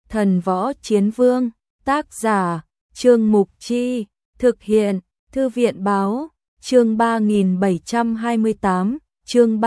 Thần Võ Chiến Vương, tác giả, Trương Mục Chi, thực hiện, Thư viện Báo, chương 3728, chương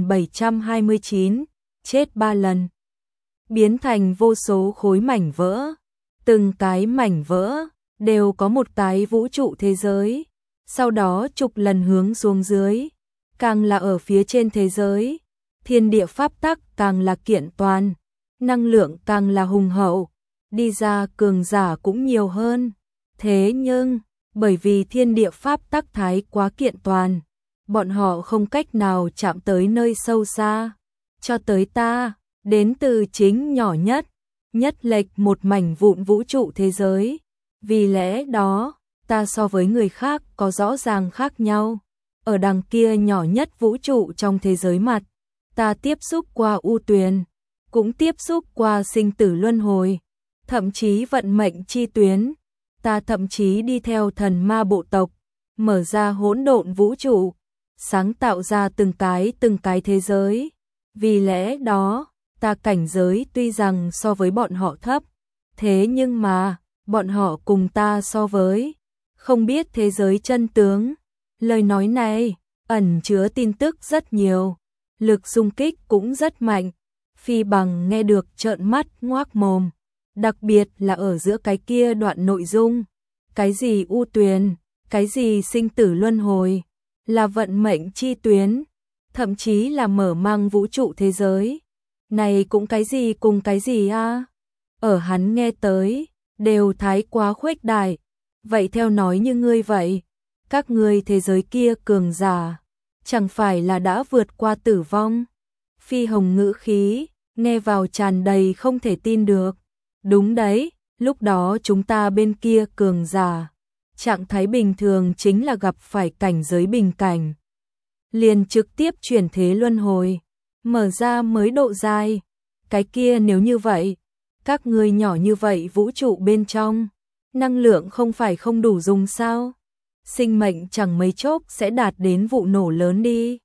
3729, chết 3 lần. Biến thành vô số khối mảnh vỡ, từng cái mảnh vỡ, đều có một cái vũ trụ thế giới, sau đó chục lần hướng xuống dưới, càng là ở phía trên thế giới, thiên địa pháp tắc càng là kiện toàn, năng lượng càng là hùng hậu, đi ra cường giả cũng nhiều hơn. Thế nhưng, bởi vì thiên địa pháp tắc thái quá kiện toàn, bọn họ không cách nào chạm tới nơi sâu xa, cho tới ta, đến từ chính nhỏ nhất lệch một mảnh vụn vũ trụ thế giới. Vì lẽ đó, ta so với người khác có rõ ràng khác nhau. Ở đằng kia nhỏ nhất vũ trụ trong thế giới mặt, ta tiếp xúc qua u tuyền, cũng tiếp xúc qua sinh tử luân hồi, thậm chí vận mệnh chi tuyến, ta thậm chí đi theo thần ma bộ tộc, mở ra hỗn độn vũ trụ, sáng tạo ra từng cái thế giới. Vì lẽ đó, ta cảnh giới tuy rằng so với bọn họ thấp, thế nhưng mà, bọn họ cùng ta so với, không biết thế giới chân tướng. Lời nói này, ẩn chứa tin tức rất nhiều, lực xung kích cũng rất mạnh, Phi Bằng nghe được trợn mắt ngoác mồm, đặc biệt là ở giữa cái kia đoạn nội dung, cái gì u tuyền, cái gì sinh tử luân hồi, là vận mệnh chi tuyến, thậm chí là mở mang vũ trụ thế giới. Này cũng cái gì cùng cái gì a? Ở hắn nghe tới, đều thái quá khuếch đại. Vậy theo nói như ngươi vậy, các ngươi thế giới kia cường giả, chẳng phải là đã vượt qua tử vong? Phi Hồng ngữ khí, nghe vào tràn đầy không thể tin được. Đúng đấy, lúc đó chúng ta bên kia cường giả, trạng thái bình thường chính là gặp phải cảnh giới bình cảnh, liền trực tiếp chuyển thế luân hồi, mở ra mới độ dài. Cái kia nếu như vậy, các ngươi nhỏ như vậy vũ trụ bên trong, năng lượng không phải không đủ dùng sao? Sinh mệnh chẳng mấy chốc sẽ đạt đến vụ nổ lớn đi.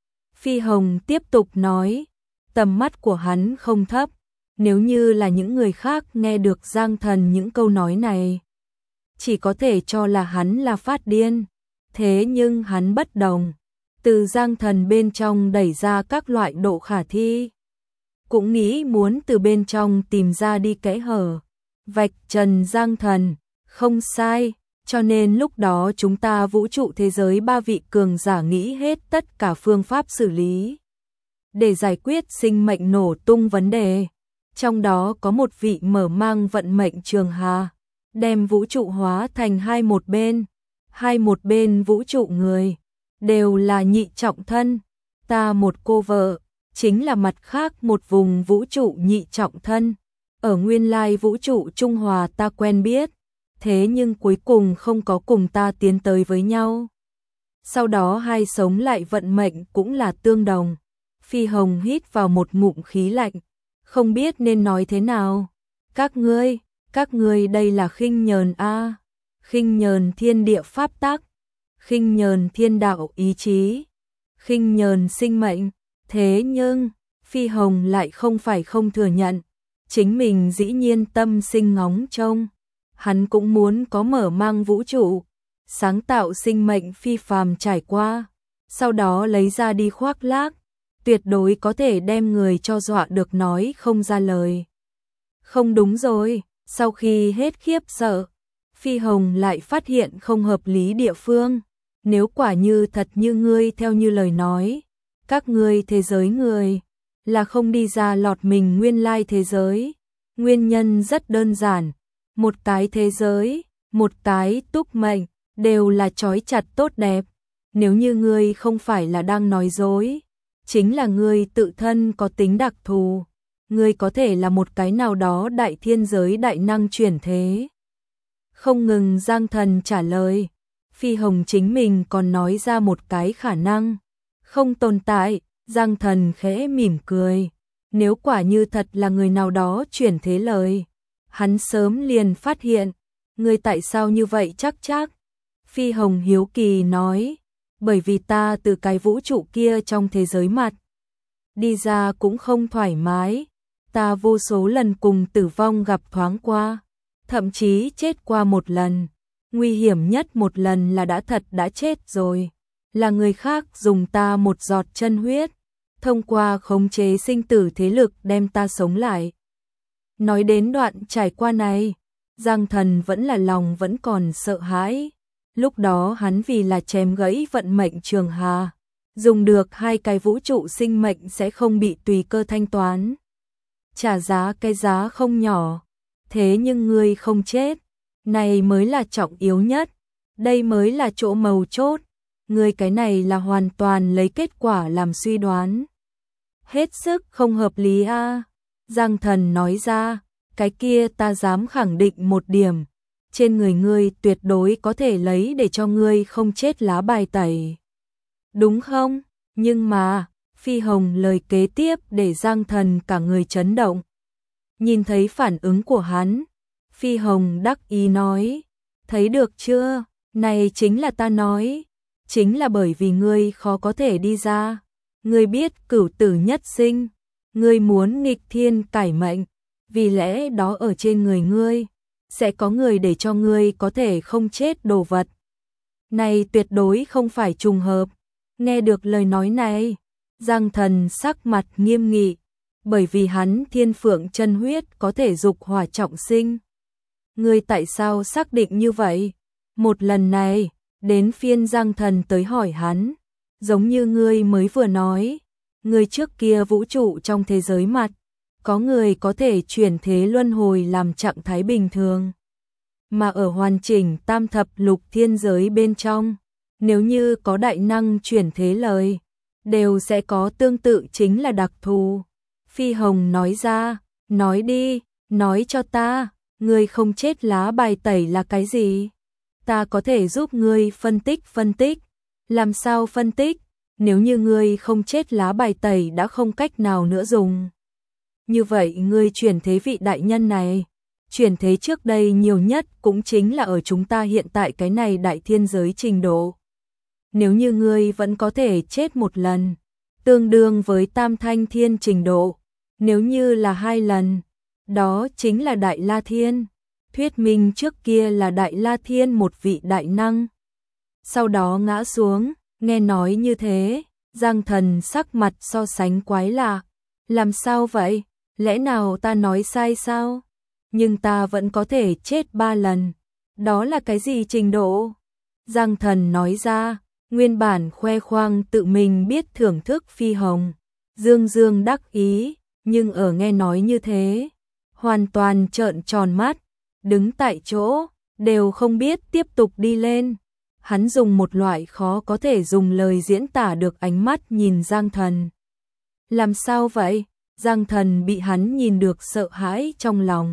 Phi Hồng tiếp tục nói, tầm mắt của hắn không thấp, nếu như là những người khác nghe được Giang Thần những câu nói này, chỉ có thể cho là hắn là phát điên. Thế nhưng hắn bất đồng, từ Giang Thần bên trong đẩy ra các loại độ khả thi, cũng nghĩ muốn từ bên trong tìm ra đi kẽ hở, vạch trần Giang Thần, không sai, cho nên lúc đó chúng ta vũ trụ thế giới 3 vị cường giả nghĩ hết tất cả phương pháp xử lý để giải quyết sinh mệnh nổ tung vấn đề. Trong đó có một vị mở mang vận mệnh trường hà, đem vũ trụ hóa thành hai một bên vũ trụ người, đều là nhị trọng thân, ta một cô vợ, chính là mặt khác một vùng vũ trụ nhị trọng thân. Ở nguyên lai vũ trụ Trung Hòa ta quen biết, thế nhưng cuối cùng không có cùng ta tiến tới với nhau. Sau đó hai sống lại vận mệnh cũng là tương đồng. Phi Hồng hít vào một ngụm khí lạnh, không biết nên nói thế nào. Các ngươi đây là khinh nhờn a, khinh nhờn thiên địa pháp tắc, khinh nhờn thiên đạo ý chí, khinh nhờn sinh mệnh. Thế nhưng, Phi Hồng lại không phải không thừa nhận, chính mình dĩ nhiên tâm sinh ngóng trông, hắn cũng muốn có mở mang vũ trụ, sáng tạo sinh mệnh phi phàm trải qua, sau đó lấy ra đi khoác lác, tuyệt đối có thể đem người cho dọa được nói không ra lời. Không đúng rồi, sau khi hết khiếp sợ, Phi Hồng lại phát hiện không hợp lý địa phương, nếu quả như thật như ngươi theo như lời nói, các ngươi thế giới người là không đi ra lọt mình nguyên lai thế giới. Nguyên nhân rất đơn giản, một cái thế giới, một cái túc mệnh, đều là trói chặt tốt đẹp. Nếu như ngươi không phải là đang nói dối, chính là ngươi tự thân có tính đặc thù, ngươi có thể là một cái nào đó đại thiên giới đại năng chuyển thế. Không ngừng Giang Thần trả lời, Phi Hồng chính mình còn nói ra một cái khả năng không tồn tại. Giang Thần khẽ mỉm cười, nếu quả như thật là người nào đó chuyển thế lời, hắn sớm liền phát hiện. Ngươi tại sao như vậy chắc? Phi Hồng hiếu kỳ nói, bởi vì ta từ cái vũ trụ kia trong thế giới mặt đi ra cũng không thoải mái, ta vô số lần cùng tử vong gặp thoáng qua, thậm chí chết qua một lần. Nguy hiểm nhất một lần là đã chết rồi, là người khác dùng ta một giọt chân huyết, thông qua khống chế sinh tử thế lực đem ta sống lại. Nói đến đoạn trải qua này, Giang Thần lòng vẫn còn sợ hãi. Lúc đó hắn vì là chém gãy vận mệnh Trường Hà, dùng được 2 cái vũ trụ sinh mệnh sẽ không bị tùy cơ thanh toán. Trả giá cái giá không nhỏ, thế nhưng ngươi không chết, này mới là trọng yếu nhất, đây mới là chỗ mấu chốt, ngươi cái này là hoàn toàn lấy kết quả làm suy đoán. Hết sức không hợp lý a. Giang Thần nói ra, cái kia ta dám khẳng định một điểm, trên người ngươi tuyệt đối có thể lấy để cho ngươi không chết lá bài tẩy. Đúng không? Nhưng mà, Phi Hồng lời kế tiếp để Giang Thần cả người chấn động. Nhìn thấy phản ứng của hắn, Phi Hồng đắc ý nói, thấy được chưa, này chính là ta nói, chính là bởi vì ngươi khó có thể đi ra, ngươi biết cửu tử nhất sinh, ngươi muốn nghịch thiên cải mệnh, vì lẽ đó ở trên người ngươi, sẽ có người để cho ngươi có thể không chết đồ vật. Này tuyệt đối không phải trùng hợp. Nghe được lời nói này, Giang Thần sắc mặt nghiêm nghị, bởi vì hắn thiên phượng chân huyết có thể dục hỏa trọng sinh. Ngươi tại sao xác định như vậy? Một lần này, đến phiên Giang Thần tới hỏi hắn, giống như ngươi mới vừa nói, ngươi trước kia vũ trụ trong thế giới mặt, có người có thể chuyển thế luân hồi làm trạng thái bình thường. Mà ở hoàn chỉnh tam thập lục thiên giới bên trong, nếu như có đại năng chuyển thế lời, đều sẽ có tương tự chính là đặc thù. Phi Hồng nói ra, nói đi, nói cho ta, ngươi không chết lá bài tẩy là cái gì? Ta có thể giúp ngươi phân tích. Làm sao phân tích? Nếu như ngươi không chết lá bài tẩy đã không cách nào nữa dùng. Như vậy ngươi chuyển thế vị đại nhân này, chuyển thế trước đây nhiều nhất cũng chính là ở chúng ta hiện tại cái này đại thiên giới trình độ. Nếu như ngươi vẫn có thể chết một lần, tương đương với tam thanh thiên trình độ, nếu như là 2 lần, đó chính là đại la thiên. Thuyết minh trước kia là đại la thiên một vị đại năng, sau đó ngã xuống. Nghe nói như thế, Giang Thần sắc mặt so sánh quái lạ. Làm sao vậy? Lẽ nào ta nói sai sao? Nhưng ta vẫn có thể chết 3 lần. Đó là cái gì trình độ? Giang Thần nói ra, nguyên bản khoe khoang tự mình biết thưởng thức Phi Hồng, dương đắc ý, nhưng ở nghe nói như thế, hoàn toàn trợn tròn mắt, đứng tại chỗ, đều không biết tiếp tục đi lên. Hắn dùng một loại khó có thể dùng lời diễn tả được ánh mắt nhìn Giang Thần. Làm sao vậy? Giang Thần bị hắn nhìn được sợ hãi trong lòng.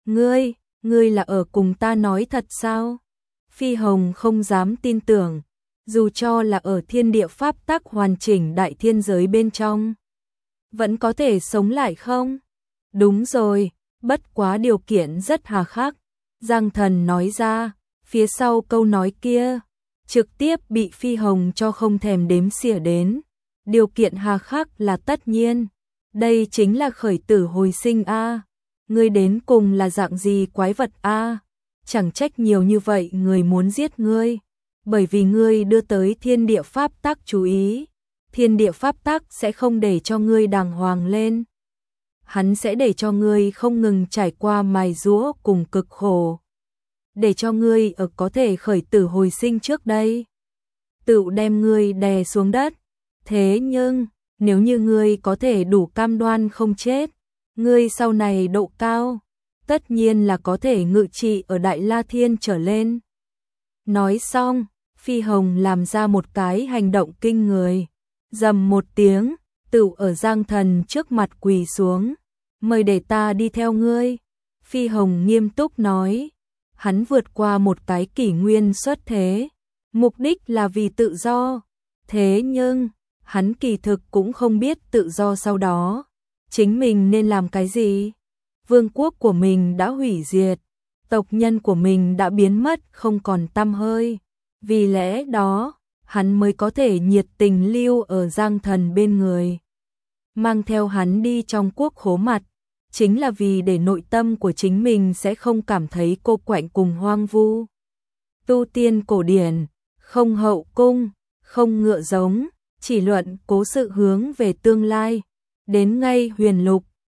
Ngươi là ở cùng ta nói thật sao? Phi Hồng không dám tin tưởng, dù cho là ở thiên địa pháp tắc hoàn chỉnh đại thiên giới bên trong, vẫn có thể sống lại không? Đúng rồi, bất quá điều kiện rất hà khắc. Giang Thần nói ra, phía sau câu nói kia, trực tiếp bị Phi Hồng cho không thèm đếm xỉa đến. Điều kiện hà khắc là tất nhiên, đây chính là khởi tử hồi sinh a. Ngươi đến cùng là dạng gì quái vật a? Chẳng trách nhiều như vậy người muốn giết ngươi, bởi vì ngươi đưa tới thiên địa pháp tắc chú ý. Thiên địa pháp tắc sẽ không để cho ngươi đàng hoàng lên. Hắn sẽ để cho ngươi không ngừng trải qua mài giũa cùng cực khổ, để cho ngươi ở có thể khởi tử hồi sinh trước đây, tự đem ngươi đè xuống đất. Thế nhưng, nếu như ngươi có thể đủ cam đoan không chết, ngươi sau này độ cao, tất nhiên là có thể ngự trị ở Đại La Thiên trở lên. Nói xong, Phi Hồng làm ra một cái hành động kinh người, rầm một tiếng, tự ở Giang Thần trước mặt quỳ xuống, mời để ta đi theo ngươi. Phi Hồng nghiêm túc nói, hắn vượt qua một cái kỷ nguyên xuất thế, mục đích là vì tự do, thế nhưng, hắn kỳ thực cũng không biết tự do sau đó, chính mình nên làm cái gì. Vương quốc của mình đã hủy diệt, tộc nhân của mình đã biến mất không còn tăm hơi, vì lẽ đó, hắn mới có thể nhiệt tình lưu ở Giang Thần bên người, mang theo hắn đi trong quốc khố mặt, chính là vì để nội tâm của chính mình sẽ không cảm thấy cô quạnh cùng hoang vu. Tu tiên cổ điển, không hậu cung, không ngựa giống, chỉ luận cố sự hướng về tương lai. Đến ngay huyền lục,